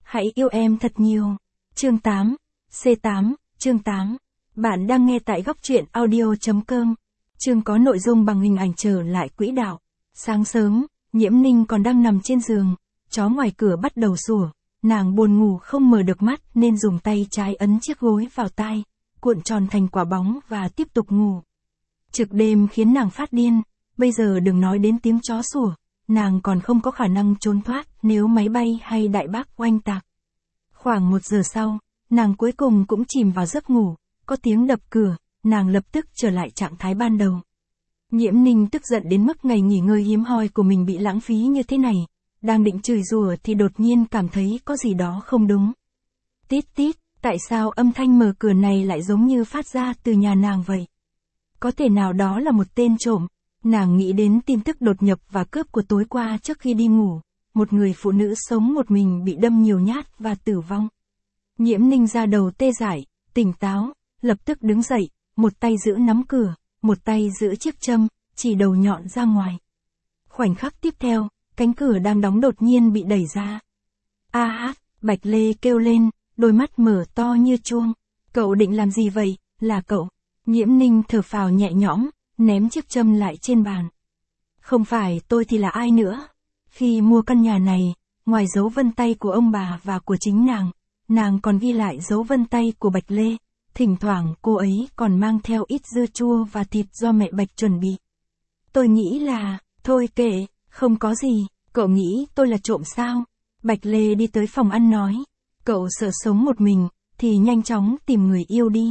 Hãy yêu em thật nhiều. Chương 8. C8, chương 8. Bạn đang nghe tại góc truyện audio.com. Chương có nội dung bằng hình ảnh trở lại quỹ đạo. Sáng sớm, Nhiễm Ninh còn đang nằm trên giường, chó ngoài cửa bắt đầu sủa, nàng buồn ngủ không mở được mắt nên dùng tay trái ấn chiếc gối vào tai, cuộn tròn thành quả bóng và tiếp tục ngủ. Trực đêm khiến nàng phát điên, bây giờ đừng nói đến tiếng chó sủa, nàng còn không có khả năng trốn thoát nếu máy bay hay đại bác oanh tạc. Khoảng 1 giờ sau, nàng cuối cùng cũng chìm vào giấc ngủ, có tiếng đập cửa, nàng lập tức trở lại trạng thái ban đầu. Nhiễm Ninh tức giận đến mức ngày nghỉ ngơi hiếm hoi của mình bị lãng phí như thế này, đang định chửi rủa thì đột nhiên cảm thấy có gì đó không đúng. Tít tít, tại sao âm thanh mở cửa này lại giống như phát ra từ nhà nàng vậy? Có thể nào đó là một tên trộm? Nàng nghĩ đến tin tức đột nhập và cướp của tối qua trước khi đi ngủ, một người phụ nữ sống một mình bị đâm nhiều nhát và tử vong. Nhiễm Ninh da đầu tê dại, tỉnh táo, lập tức đứng dậy, một tay giữ nắm cửa, một tay giữ chiếc châm, chỉ đầu nhọn ra ngoài. Khoảnh khắc tiếp theo, cánh cửa đang đóng đột nhiên bị đẩy ra. A hát, Bạch Lê kêu lên, đôi mắt mở to như chuông. Cậu định làm gì vậy, là cậu? Nhiễm Ninh thở phào nhẹ nhõm, ném chiếc châm lại trên bàn. Không phải tôi thì là ai nữa? Khi mua căn nhà này, ngoài dấu vân tay của ông bà và của chính nàng còn ghi lại dấu vân tay của Bạch Lê. Thỉnh thoảng cô ấy còn mang theo ít dưa chua và thịt do mẹ Bạch chuẩn bị. Tôi nghĩ là, thôi kệ, không có gì, cậu nghĩ tôi là trộm sao? Bạch Lê đi tới phòng ăn nói, cậu sợ sống một mình, thì nhanh chóng tìm người yêu đi.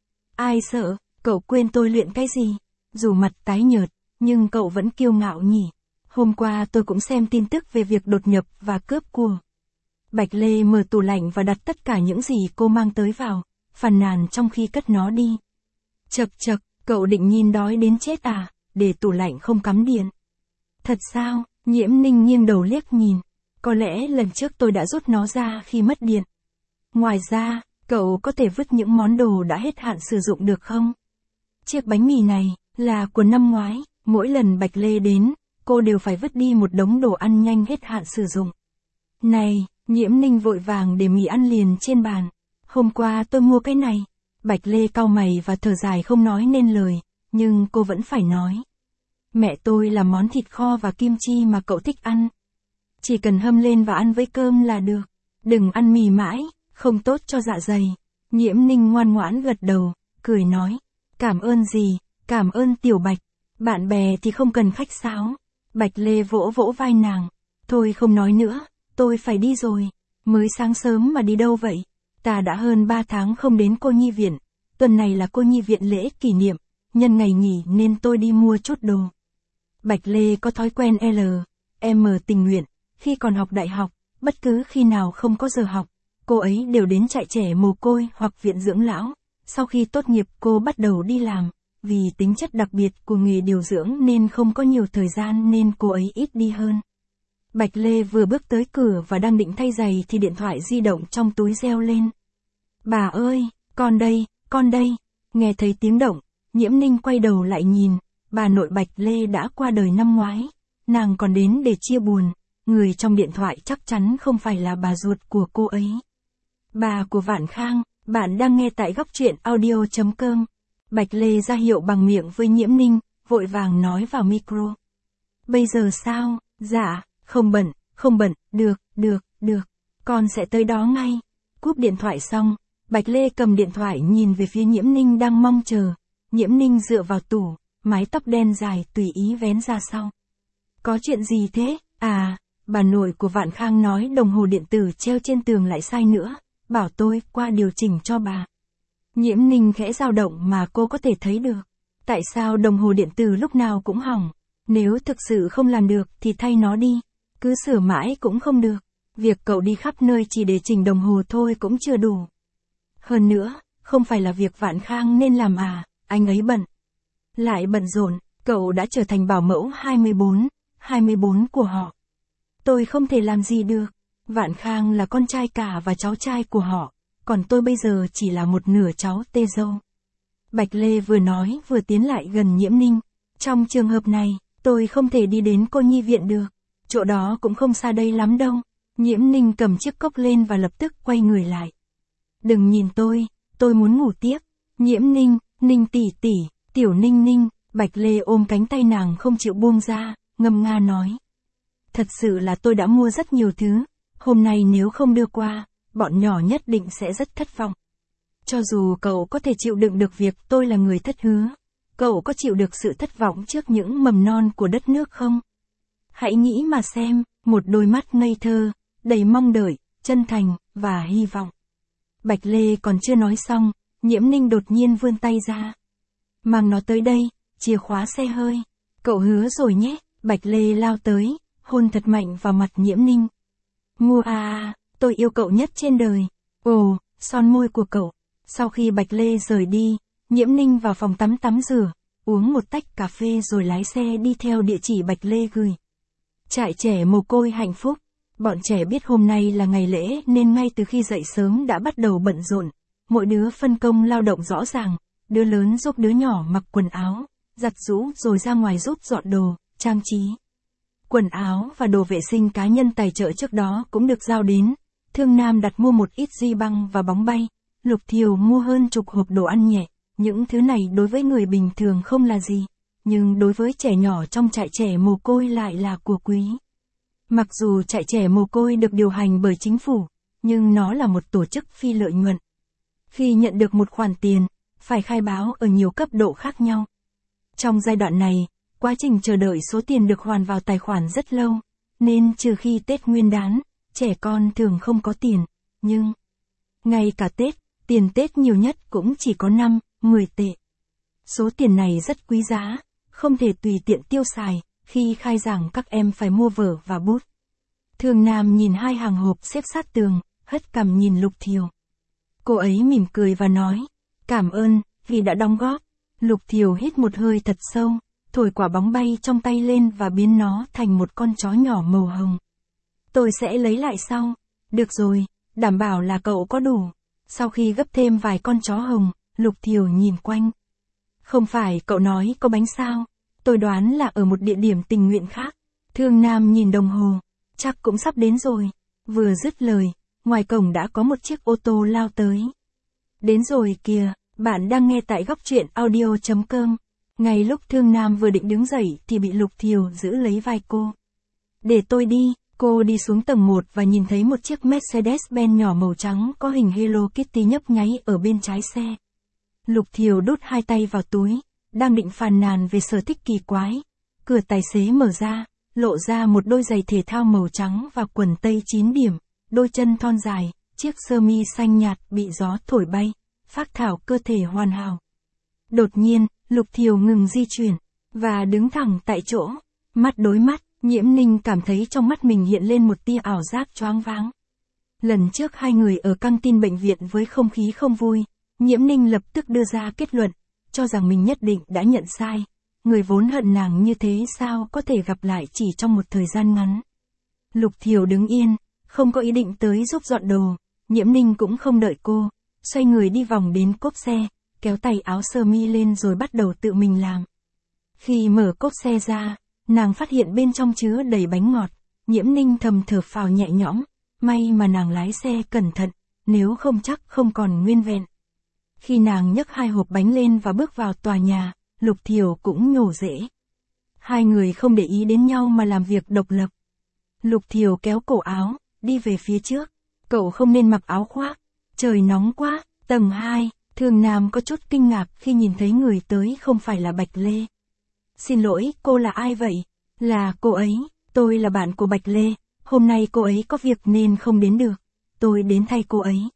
Ai sợ, cậu quên tôi luyện cái gì? Dù mặt tái nhợt, nhưng cậu vẫn kiêu ngạo nhỉ. Hôm qua tôi cũng xem tin tức về việc đột nhập và cướp của. Bạch Lê mở tủ lạnh và đặt tất cả những gì cô mang tới vào, phàn nàn trong khi cất nó đi. Chậc chậc, cậu định nhìn đói đến chết à, để tủ lạnh không cắm điện. Thật sao? Nhiễm Ninh nghiêng đầu liếc nhìn. Có lẽ lần trước tôi đã rút nó ra khi mất điện. Ngoài ra, cậu có thể vứt những món đồ đã hết hạn sử dụng được không? Chiếc bánh mì này là của năm ngoái, mỗi lần Bạch Lê đến, cô đều phải vứt đi một đống đồ ăn nhanh hết hạn sử dụng. Này, Nhiễm Ninh vội vàng để mì ăn liền trên bàn. Hôm qua tôi mua cái này. Bạch Lê cau mày và thở dài không nói nên lời, nhưng cô vẫn phải nói. Mẹ tôi làm món thịt kho và kim chi mà cậu thích ăn. Chỉ cần hâm lên và ăn với cơm là được. Đừng ăn mì mãi, không tốt cho dạ dày. Nhiễm Ninh ngoan ngoãn gật đầu, cười nói. Cảm ơn gì, cảm ơn Tiểu Bạch. Bạn bè thì không cần khách sáo. Bạch Lê vỗ vỗ vai nàng. Thôi không nói nữa, tôi phải đi rồi. Mới sáng sớm mà đi đâu vậy? Ta đã hơn 3 tháng không đến cô nhi viện. Tuần này là cô nhi viện lễ kỷ niệm, nhân ngày nghỉ nên tôi đi mua chút đồ. Bạch Lê có thói quen M tình nguyện. Khi còn học đại học, bất cứ khi nào không có giờ học, cô ấy đều đến trại trẻ mồ côi hoặc viện dưỡng lão. Sau khi tốt nghiệp cô bắt đầu đi làm. Vì tính chất đặc biệt của nghề điều dưỡng nên không có nhiều thời gian nên cô ấy ít đi hơn. Bạch Lê vừa bước tới cửa và đang định thay giày thì điện thoại di động trong túi reo lên. Bà ơi, con đây. Nghe thấy tiếng động, Nhiễm Ninh quay đầu lại nhìn, bà nội Bạch Lê đã qua đời năm ngoái. Nàng còn đến để chia buồn, người trong điện thoại chắc chắn không phải là bà ruột của cô ấy. Bà của Vạn Khang, bạn đang nghe tại góc truyện audio.com. Bạch Lê ra hiệu bằng miệng với Nhiễm Ninh, vội vàng nói vào micro. Bây giờ sao? Dạ, không bận, được, con sẽ tới đó ngay. Cúp điện thoại xong, Bạch Lê cầm điện thoại nhìn về phía Nhiễm Ninh đang mong chờ. Nhiễm Ninh dựa vào tủ, mái tóc đen dài tùy ý vén ra sau. Có chuyện gì thế? À, bà nội của Vạn Khang nói đồng hồ điện tử treo trên tường lại sai nữa, bảo tôi qua điều chỉnh cho bà. Nhiễm Ninh khẽ dao động mà cô có thể thấy được. Tại sao đồng hồ điện tử lúc nào cũng hỏng? Nếu thực sự không làm được thì thay nó đi. Cứ sửa mãi cũng không được. Việc cậu đi khắp nơi chỉ để chỉnh đồng hồ thôi cũng chưa đủ. Hơn nữa, không phải là việc Vạn Khang nên làm à, anh ấy bận. Lại bận rộn, cậu đã trở thành bảo mẫu 24 của họ. Tôi không thể làm gì được. Vạn Khang là con trai cả và cháu trai của họ, còn tôi bây giờ chỉ là một nửa cháu tê dâu. Bạch Lê vừa nói vừa tiến lại gần Nhiễm Ninh. Trong trường hợp này, tôi không thể đi đến cô nhi viện được. Chỗ đó cũng không xa đây lắm đâu. Nhiễm Ninh cầm chiếc cốc lên và lập tức quay người lại. Đừng nhìn tôi muốn ngủ tiếp. Nhiễm Ninh, Ninh tỷ tỷ, tiểu Ninh Ninh, Bạch Lê ôm cánh tay nàng không chịu buông ra, ngâm nga nói. Thật sự là tôi đã mua rất nhiều thứ, hôm nay nếu không đưa qua, bọn nhỏ nhất định sẽ rất thất vọng. Cho dù cậu có thể chịu đựng được việc tôi là người thất hứa, cậu có chịu được sự thất vọng trước những mầm non của đất nước không? Hãy nghĩ mà xem, một đôi mắt ngây thơ, đầy mong đợi, chân thành, và hy vọng. Bạch Lê còn chưa nói xong, Nhiễm Ninh đột nhiên vươn tay ra. Mang nó tới đây, chìa khóa xe hơi. Cậu hứa rồi nhé. Bạch Lê lao tới, hôn thật mạnh vào mặt Nhiễm Ninh. Ngô à, tôi yêu cậu nhất trên đời. Ồ, son môi của cậu. Sau khi Bạch Lê rời đi, Nhiễm Ninh vào phòng tắm tắm rửa, uống một tách cà phê rồi lái xe đi theo địa chỉ Bạch Lê gửi. Trại trẻ mồ côi hạnh phúc. Bọn trẻ biết hôm nay là ngày lễ nên ngay từ khi dậy sớm đã bắt đầu bận rộn. Mỗi đứa phân công lao động rõ ràng, đứa lớn giúp đứa nhỏ mặc quần áo, giặt giũ rồi ra ngoài giúp dọn đồ, trang trí. Quần áo và đồ vệ sinh cá nhân tài trợ trước đó cũng được giao đến. Thương Nam đặt mua một ít duy băng và bóng bay. Lục Thiều mua hơn chục hộp đồ ăn nhẹ. Những thứ này đối với người bình thường không là gì, nhưng đối với trẻ nhỏ trong trại trẻ mồ côi lại là của quý. Mặc dù trại trẻ mồ côi được điều hành bởi chính phủ, nhưng nó là một tổ chức phi lợi nhuận. Khi nhận được một khoản tiền, phải khai báo ở nhiều cấp độ khác nhau. Trong giai đoạn này, quá trình chờ đợi số tiền được hoàn vào tài khoản rất lâu, nên trừ khi Tết Nguyên đán, trẻ con thường không có tiền, nhưng ngay cả Tết, tiền Tết nhiều nhất cũng chỉ có 5, 10 tệ. Số tiền này rất quý giá, không thể tùy tiện tiêu xài, khi khai giảng các em phải mua vở và bút. Thương Nam nhìn hai hàng hộp xếp sát tường, hất cằm nhìn Lục Thiều. Cô ấy mỉm cười và nói, cảm ơn, vì đã đóng góp. Lục Thiều hít một hơi thật sâu, thổi quả bóng bay trong tay lên và biến nó thành một con chó nhỏ màu hồng. Tôi sẽ lấy lại sau. Được rồi, đảm bảo là cậu có đủ. Sau khi gấp thêm vài con chó hồng, Lục Thiều nhìn quanh. Không phải cậu nói có bánh sao? Tôi đoán là ở một địa điểm tình nguyện khác. Thương Nam nhìn đồng hồ, chắc cũng sắp đến rồi. Vừa dứt lời, ngoài cổng đã có một chiếc ô tô lao tới. Đến rồi kìa, bạn đang nghe tại góc truyện audio.com. Ngay lúc Thương Nam vừa định đứng dậy thì bị Lục Thiều giữ lấy vai cô. Để tôi đi. Cô đi xuống tầng 1 và nhìn thấy một chiếc Mercedes-Benz nhỏ màu trắng có hình Hello Kitty nhấp nháy ở bên trái xe. Lục Thiều đút hai tay vào túi, đang định phàn nàn về sở thích kỳ quái. Cửa tài xế mở ra, lộ ra một đôi giày thể thao màu trắng và quần tây 9 điểm, đôi chân thon dài, chiếc sơ mi xanh nhạt bị gió thổi bay, phác thảo cơ thể hoàn hảo. Đột nhiên, Lục Thiều ngừng di chuyển, và đứng thẳng tại chỗ, mắt đối mắt. Nhiễm Ninh cảm thấy trong mắt mình hiện lên một tia ảo giác choáng váng. Lần trước hai người ở căng tin bệnh viện với không khí không vui, Nhiễm Ninh lập tức đưa ra kết luận, cho rằng mình nhất định đã nhận sai. Người vốn hận nàng như thế sao có thể gặp lại chỉ trong một thời gian ngắn. Lục Thiều đứng yên, không có ý định tới giúp dọn đồ. Nhiễm Ninh cũng không đợi cô, xoay người đi vòng đến cốp xe, kéo tay áo sơ mi lên rồi bắt đầu tự mình làm. Khi mở cốp xe ra, nàng phát hiện bên trong chứa đầy bánh ngọt. Nhiễm Ninh thầm thở phào nhẹ nhõm, may mà nàng lái xe cẩn thận, nếu không chắc không còn nguyên vẹn. Khi nàng nhấc hai hộp bánh lên và bước vào tòa nhà, Lục Thiều cũng nhổ rễ. Hai người không để ý đến nhau mà làm việc độc lập. Lục Thiều kéo cổ áo, đi về phía trước. Cậu không nên mặc áo khoác, trời nóng quá. Tầng 2, Thương Nam có chút kinh ngạc khi nhìn thấy người tới không phải là Bạch Lê. Xin lỗi, cô là ai vậy? Là cô ấy, tôi là bạn của Bạch Lê, hôm nay cô ấy có việc nên không đến được. Tôi đến thay cô ấy.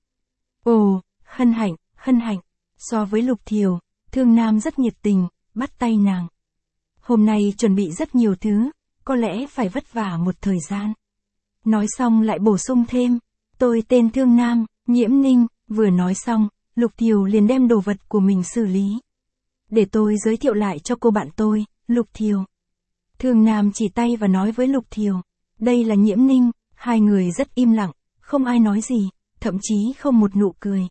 Ồ, hân hạnh, hân hạnh. So với Lục Thiều, Thương Nam rất nhiệt tình, bắt tay nàng. Hôm nay chuẩn bị rất nhiều thứ, có lẽ phải vất vả một thời gian. Nói xong lại bổ sung thêm, tôi tên Thương Nam, Nhiễm Ninh. Vừa nói xong, Lục Thiều liền đem đồ vật của mình xử lý. Để tôi giới thiệu lại cho cô bạn tôi, Lục Thiều. Thương Nam chỉ tay và nói với Lục Thiều, đây là Nhiễm Ninh. Hai người rất im lặng, không ai nói gì, thậm chí không một nụ cười.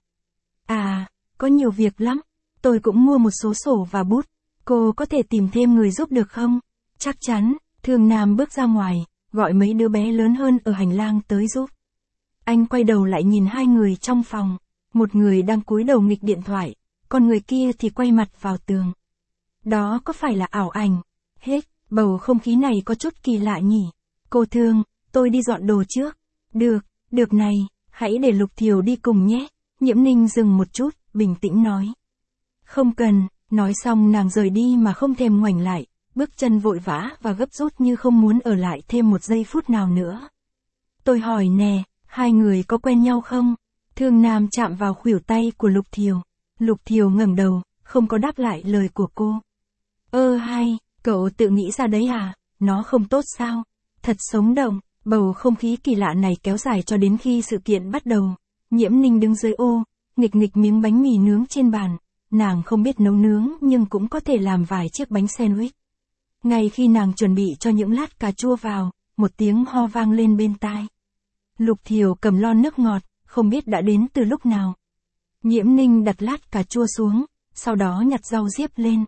À, có nhiều việc lắm, tôi cũng mua một số sổ và bút, cô có thể tìm thêm người giúp được không? Chắc chắn. Thương Nam bước ra ngoài, gọi mấy đứa bé lớn hơn ở hành lang tới giúp. Anh quay đầu lại nhìn hai người trong phòng, một người đang cúi đầu nghịch điện thoại, còn người kia thì quay mặt vào tường. Đó có phải là ảo ảnh? Hết, bầu không khí này có chút kỳ lạ nhỉ. Cô Thương, tôi đi dọn đồ trước. Được này, hãy để Lục Thiều đi cùng nhé. Nhiễm Ninh dừng một chút, bình tĩnh nói. Không cần, nói xong nàng rời đi mà không thèm ngoảnh lại, bước chân vội vã và gấp rút như không muốn ở lại thêm một giây phút nào nữa. Tôi hỏi nè, hai người có quen nhau không? Thương Nam chạm vào khuỷu tay của Lục Thiều. Lục Thiều ngẩng đầu, không có đáp lại lời của cô. Hay, cậu tự nghĩ ra đấy à? Nó không tốt sao? Thật sống động, bầu không khí kỳ lạ này kéo dài cho đến khi sự kiện bắt đầu. Nhiễm Ninh đứng dưới ô, nghịch miếng bánh mì nướng trên bàn. Nàng không biết nấu nướng nhưng cũng có thể làm vài chiếc bánh sandwich. Ngay khi nàng chuẩn bị cho những lát cà chua vào, một tiếng ho vang lên bên tai. Lục Thiều cầm lon nước ngọt, không biết đã đến từ lúc nào. Nhiễm Ninh đặt lát cà chua xuống, sau đó nhặt rau diếp lên.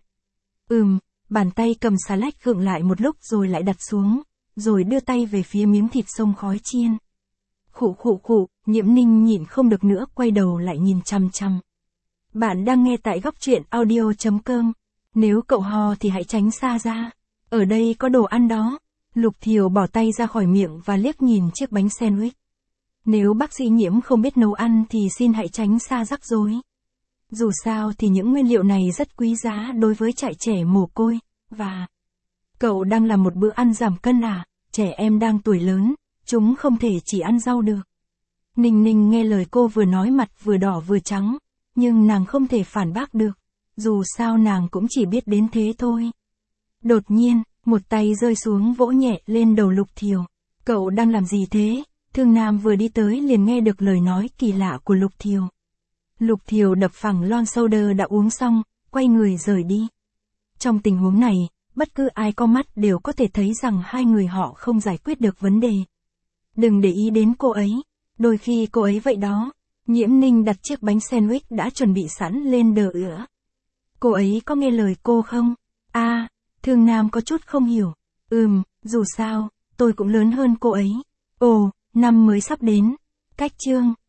Bàn tay cầm xà lách gượng lại một lúc rồi lại đặt xuống, rồi đưa tay về phía miếng thịt xông khói chiên. Khụ, Nhiễm Ninh nhịn không được nữa quay đầu lại nhìn chằm chằm. Bạn đang nghe tại góc truyện audio.com. Nếu cậu ho thì hãy tránh xa ra. Ở đây có đồ ăn đó. Lục Thiều bỏ tay ra khỏi miệng và liếc nhìn chiếc bánh sandwich. Nếu bác sĩ Nhiễm không biết nấu ăn thì xin hãy tránh xa rắc rối. Dù sao thì những nguyên liệu này rất quý giá đối với trại trẻ mồ côi, và... Cậu đang làm một bữa ăn giảm cân à? Trẻ em đang tuổi lớn, chúng không thể chỉ ăn rau được. Ninh nghe lời cô vừa nói mặt vừa đỏ vừa trắng, nhưng nàng không thể phản bác được. Dù sao nàng cũng chỉ biết đến thế thôi. Đột nhiên, một tay rơi xuống vỗ nhẹ lên đầu Lục Thiều. Cậu đang làm gì thế? Thương Nam vừa đi tới liền nghe được lời nói kỳ lạ của Lục Thiều. Lục Thiều đập phẳng lon soda đã uống xong, quay người rời đi. Trong tình huống này, bất cứ ai có mắt đều có thể thấy rằng hai người họ không giải quyết được vấn đề. Đừng để ý đến cô ấy, đôi khi cô ấy vậy đó. Nhiễm Ninh đặt chiếc bánh sandwich đã chuẩn bị sẵn lên đờ ửa. Cô ấy có nghe lời cô không? Thương Nam có chút không hiểu. Dù sao, tôi cũng lớn hơn cô ấy. Ồ, năm mới sắp đến. Cách chương